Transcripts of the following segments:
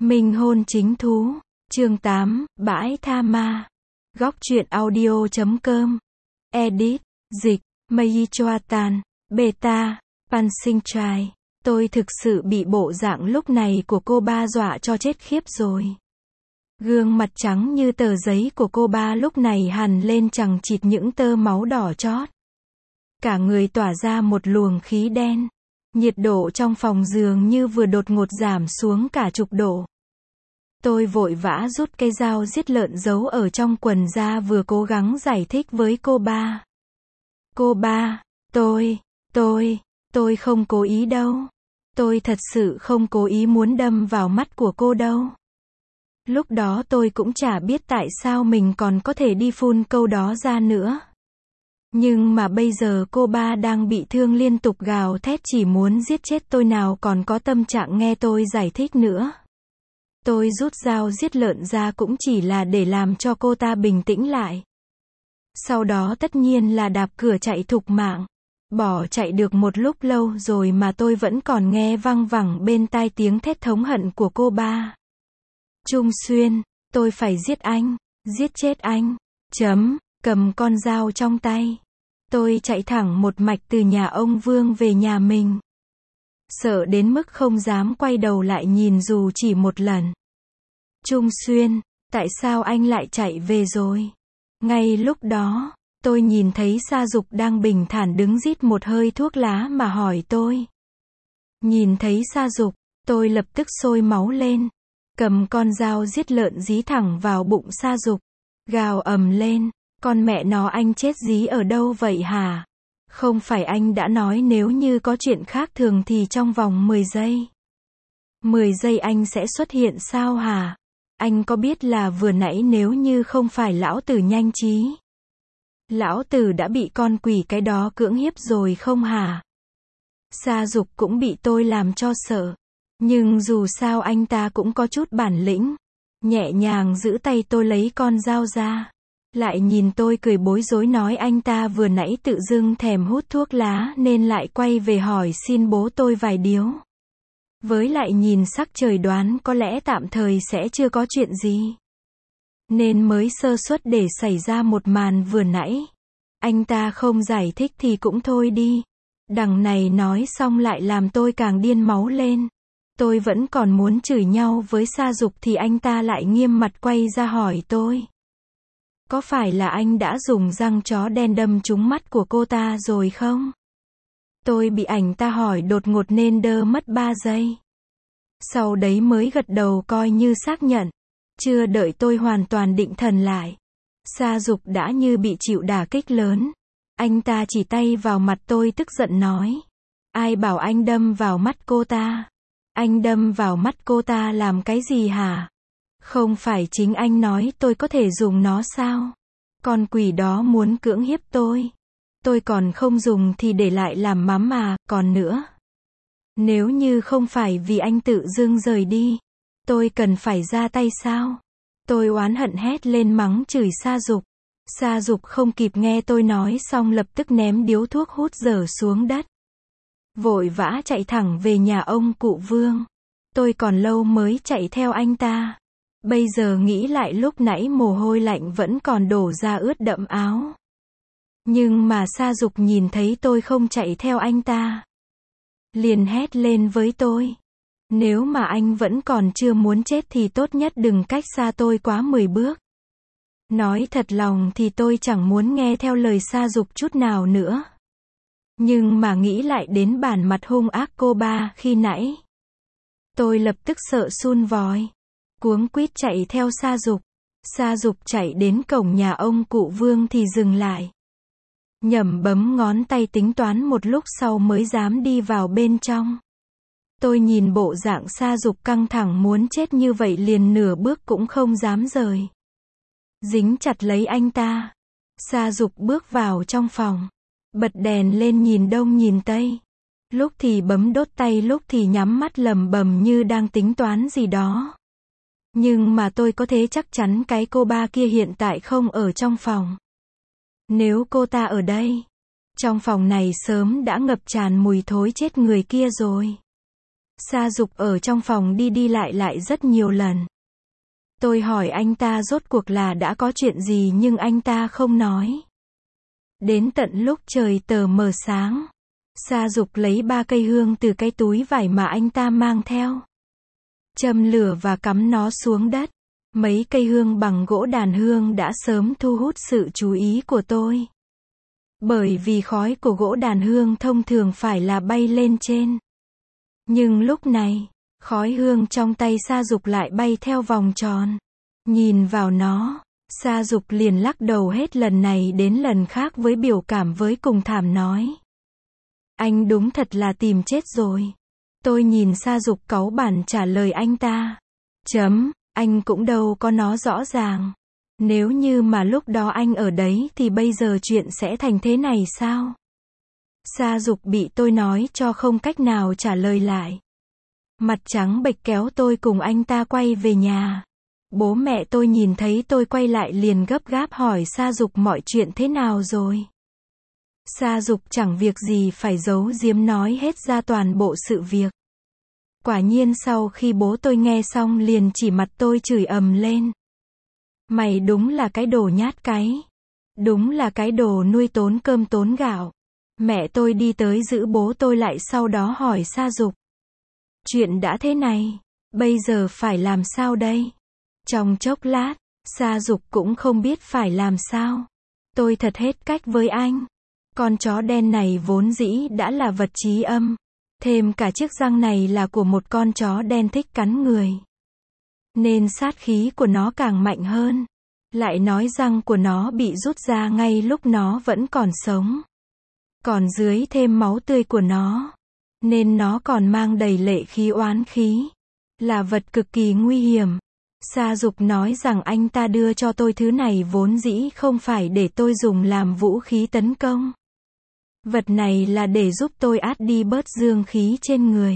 Minh hôn chính thú. Chương 8, bãi tha ma. Góc truyện audio.com. Edit, dịch, Mei Choatan, Beta, Pan Sinh Trai. Tôi thực sự bị bộ dạng lúc này của cô ba dọa cho chết khiếp rồi. Gương mặt trắng như tờ giấy của cô ba lúc này hằn lên chằng chịt những tơ máu đỏ chót. Cả người tỏa ra một luồng khí đen. Nhiệt độ trong phòng dường như vừa đột ngột giảm xuống cả chục độ. Tôi vội vã rút cây dao giết lợn giấu ở trong quần ra, vừa cố gắng giải thích với cô ba. Cô ba, tôi không cố ý đâu. Tôi thật sự không cố ý muốn đâm vào mắt của cô đâu. Lúc đó tôi cũng chả biết tại sao mình còn có thể đi phun câu đó ra nữa. Nhưng mà bây giờ cô ba đang bị thương liên tục gào thét chỉ muốn giết chết tôi, nào còn có tâm trạng nghe tôi giải thích nữa. Tôi rút dao giết lợn ra cũng chỉ là để làm cho cô ta bình tĩnh lại. Sau đó tất nhiên là đạp cửa chạy thục mạng. Bỏ chạy được một lúc lâu rồi mà tôi vẫn còn nghe văng vẳng bên tai tiếng thét thống hận của cô ba. Trung Xuyên, tôi phải giết anh, giết chết anh. Cầm con dao trong tay. Tôi chạy thẳng một mạch từ nhà ông Vương về nhà mình. Sợ đến mức không dám quay đầu lại nhìn dù chỉ một lần. Trung Xuyên, tại sao anh lại chạy về rồi? Ngay lúc đó, tôi nhìn thấy Sa Dục đang bình thản đứng rít một hơi thuốc lá mà hỏi tôi. Nhìn thấy Sa Dục, tôi lập tức sôi máu lên. Cầm con dao giết lợn dí thẳng vào bụng Sa Dục. Gào ầm lên, con mẹ nó, anh chết dí ở đâu vậy hả? Không phải anh đã nói nếu như có chuyện khác thường thì trong vòng 10 giây. 10 giây anh sẽ xuất hiện sao hả? Anh có biết là vừa nãy nếu như không phải lão tử nhanh trí, lão tử đã bị con quỷ cái đó cưỡng hiếp rồi không hả? Sa Dục cũng bị tôi làm cho sợ. Nhưng dù sao anh ta cũng có chút bản lĩnh. Nhẹ nhàng giữ tay tôi lấy con dao ra. Lại nhìn tôi cười bối rối nói anh ta vừa nãy tự dưng thèm hút thuốc lá nên lại quay về hỏi xin bố tôi vài điếu. Với lại nhìn sắc trời đoán có lẽ tạm thời sẽ chưa có chuyện gì. Nên mới sơ suất để xảy ra một màn vừa nãy. Anh ta không giải thích thì cũng thôi đi. Đằng này nói xong lại làm tôi càng điên máu lên. Tôi vẫn còn muốn chửi nhau với Sa Dục thì anh ta lại nghiêm mặt quay ra hỏi tôi. Có phải là anh đã dùng răng chó đen đâm trúng mắt của cô ta rồi không? Tôi bị anh ta hỏi đột ngột nên đơ mất 3 giây. Sau đấy mới gật đầu coi như xác nhận. Chưa đợi tôi hoàn toàn định thần lại, Sa Dục đã như bị chịu đả kích lớn. Anh ta chỉ tay vào mặt tôi tức giận nói. Ai bảo anh đâm vào mắt cô ta? Anh đâm vào mắt cô ta làm cái gì hả? Không phải chính anh nói tôi có thể dùng nó sao? Con quỷ đó muốn cưỡng hiếp tôi. Tôi còn không dùng thì để lại làm mắm mà, còn nữa. Nếu như không phải vì anh tự dưng rời đi, tôi cần phải ra tay sao? Tôi oán hận hét lên mắng chửi Sa Dục. Sa Dục không kịp nghe tôi nói xong lập tức ném điếu thuốc hút dở xuống đất. Vội vã chạy thẳng về nhà ông cụ Vương. Tôi còn lâu mới chạy theo anh ta. Bây giờ nghĩ lại lúc nãy mồ hôi lạnh vẫn còn đổ ra ướt đẫm áo. Nhưng mà Sa Dục nhìn thấy tôi không chạy theo anh ta, liền hét lên với tôi. Nếu mà anh vẫn còn chưa muốn chết thì tốt nhất đừng cách xa tôi quá 10 bước. Nói thật lòng thì tôi chẳng muốn nghe theo lời Sa Dục chút nào nữa. Nhưng mà nghĩ lại đến bản mặt hung ác cô ba khi nãy, tôi lập tức sợ sun vòi. Cuống quýt chạy theo Sa Dục. Sa Dục chạy đến cổng nhà ông cụ Vương thì dừng lại. Nhẩm bấm ngón tay tính toán một lúc sau mới dám đi vào bên trong. Tôi nhìn bộ dạng Sa Dục căng thẳng muốn chết như vậy liền nửa bước cũng không dám rời. Dính chặt lấy anh ta. Sa Dục bước vào trong phòng. Bật đèn lên nhìn đông nhìn tây. Lúc thì bấm đốt tay lúc thì nhắm mắt lẩm bẩm như đang tính toán gì đó. Nhưng mà tôi có thể chắc chắn cái cô ba kia hiện tại không ở trong phòng. Nếu cô ta ở đây, trong phòng này sớm đã ngập tràn mùi thối chết người kia rồi. Sa Dục ở trong phòng đi đi lại lại rất nhiều lần. Tôi hỏi anh ta rốt cuộc là đã có chuyện gì nhưng anh ta không nói. Đến tận lúc trời tờ mờ sáng, Sa Dục lấy 3 cây hương từ cái túi vải mà anh ta mang theo. Châm lửa và cắm nó xuống đất. Mấy cây hương bằng gỗ đàn hương đã sớm thu hút sự chú ý của tôi. Bởi vì khói của gỗ đàn hương thông thường phải là bay lên trên. Nhưng lúc này, khói hương trong tay Sa Dục lại bay theo vòng tròn. Nhìn vào nó, Sa Dục liền lắc đầu hết lần này đến lần khác với biểu cảm với cùng thảm nói. Anh đúng thật là tìm chết rồi. Tôi nhìn Sa Dục cáu bản trả lời anh ta. Anh cũng đâu có nó rõ ràng. Nếu như mà lúc đó anh ở đấy thì bây giờ chuyện sẽ thành thế này sao? Sa Dục bị tôi nói cho không cách nào trả lời lại. Mặt trắng bệch kéo tôi cùng anh ta quay về nhà. Bố mẹ tôi nhìn thấy tôi quay lại liền gấp gáp hỏi Sa Dục mọi chuyện thế nào rồi. Sa Dục chẳng việc gì phải giấu giếm nói hết ra toàn bộ sự việc. Quả nhiên sau khi bố tôi nghe xong liền chỉ mặt tôi chửi ầm lên. Mày đúng là cái đồ nhát cái. Đúng là cái đồ nuôi tốn cơm tốn gạo. Mẹ tôi đi tới giữ bố tôi lại sau đó hỏi Sa Dục. Chuyện đã thế này, bây giờ phải làm sao đây? Trong chốc lát, Sa Dục cũng không biết phải làm sao. Tôi thật hết cách với anh. Con chó đen này vốn dĩ đã là vật trí âm. Thêm cả chiếc răng này là của một con chó đen thích cắn người. Nên sát khí của nó càng mạnh hơn. Lại nói răng của nó bị rút ra ngay lúc nó vẫn còn sống. Còn dưới thêm máu tươi của nó. Nên nó còn mang đầy lệ khí oán khí. Là vật cực kỳ nguy hiểm. Sa Dục nói rằng anh ta đưa cho tôi thứ này vốn dĩ không phải để tôi dùng làm vũ khí tấn công. Vật này là để giúp tôi át đi bớt dương khí trên người.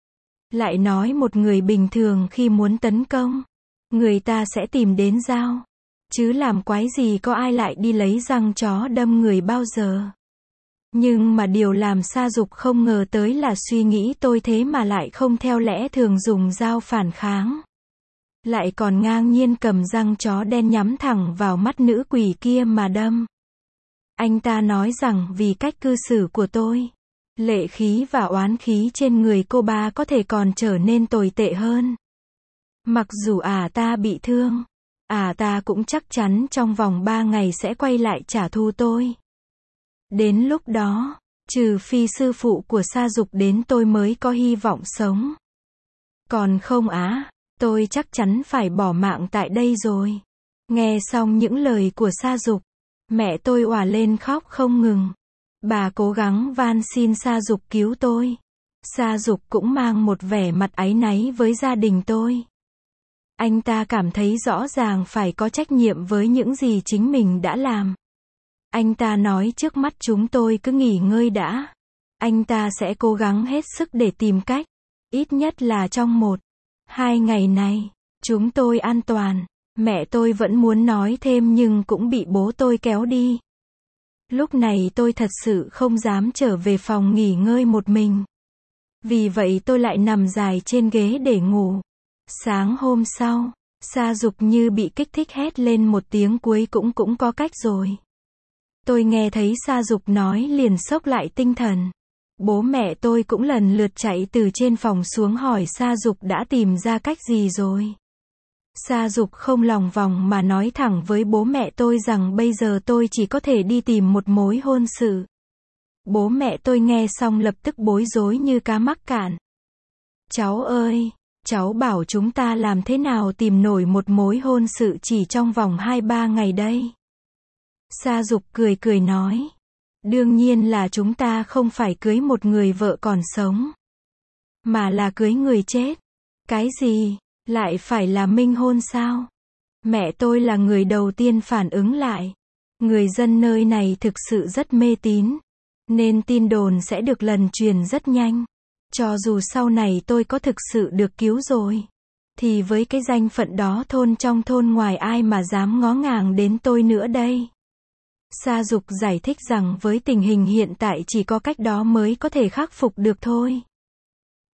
Lại nói một người bình thường khi muốn tấn công, người ta sẽ tìm đến dao. Chứ làm quái gì có ai lại đi lấy răng chó đâm người bao giờ. Nhưng mà điều làm Sa Dục không ngờ tới là suy nghĩ tôi thế mà lại không theo lẽ thường dùng dao phản kháng. Lại còn ngang nhiên cầm răng chó đen nhắm thẳng vào mắt nữ quỷ kia mà đâm. Anh ta nói rằng vì cách cư xử của tôi, lệ khí và oán khí trên người cô ba có thể còn trở nên tồi tệ hơn. Mặc dù ta bị thương, ta cũng chắc chắn trong vòng 3 ngày sẽ quay lại trả thù tôi. Đến lúc đó, trừ phi sư phụ của Sa Dục đến tôi mới có hy vọng sống. Còn không tôi chắc chắn phải bỏ mạng tại đây rồi. Nghe xong những lời của Sa Dục, mẹ tôi òa lên khóc không ngừng. Bà cố gắng van xin Sa Dục cứu tôi. Sa Dục cũng mang một vẻ mặt áy náy với gia đình tôi. Anh ta cảm thấy rõ ràng phải có trách nhiệm với những gì chính mình đã làm. Anh ta nói trước mắt chúng tôi cứ nghỉ ngơi đã. Anh ta sẽ cố gắng hết sức để tìm cách. Ít nhất là trong 1-2 ngày này, chúng tôi an toàn. Mẹ tôi vẫn muốn nói thêm nhưng cũng bị bố tôi kéo đi. Lúc này tôi thật sự không dám trở về phòng nghỉ ngơi một mình. Vì vậy tôi lại nằm dài trên ghế để ngủ. Sáng hôm sau, Sa Dục như bị kích thích hét lên một tiếng cuối cũng có cách rồi. Tôi nghe thấy Sa Dục nói liền xốc lại tinh thần. Bố mẹ tôi cũng lần lượt chạy từ trên phòng xuống hỏi Sa Dục đã tìm ra cách gì rồi. Sa Dục không lòng vòng mà nói thẳng với bố mẹ tôi rằng bây giờ tôi chỉ có thể đi tìm một mối hôn sự. Bố mẹ tôi nghe xong lập tức bối rối như cá mắc cạn. Cháu ơi, cháu bảo chúng ta làm thế nào tìm nổi một mối hôn sự chỉ trong vòng 2-3 ngày đây? Sa Dục cười cười nói. Đương nhiên là chúng ta không phải cưới một người vợ còn sống, mà là cưới người chết. Cái gì? Lại phải là minh hôn sao? Mẹ tôi là người đầu tiên phản ứng lại. Người dân nơi này thực sự rất mê tín, nên tin đồn sẽ được lần truyền rất nhanh. Cho dù sau này tôi có thực sự được cứu rồi, thì với cái danh phận đó thôn trong thôn ngoài ai mà dám ngó ngàng đến tôi nữa đây? Sa Dục giải thích rằng với tình hình hiện tại chỉ có cách đó mới có thể khắc phục được thôi.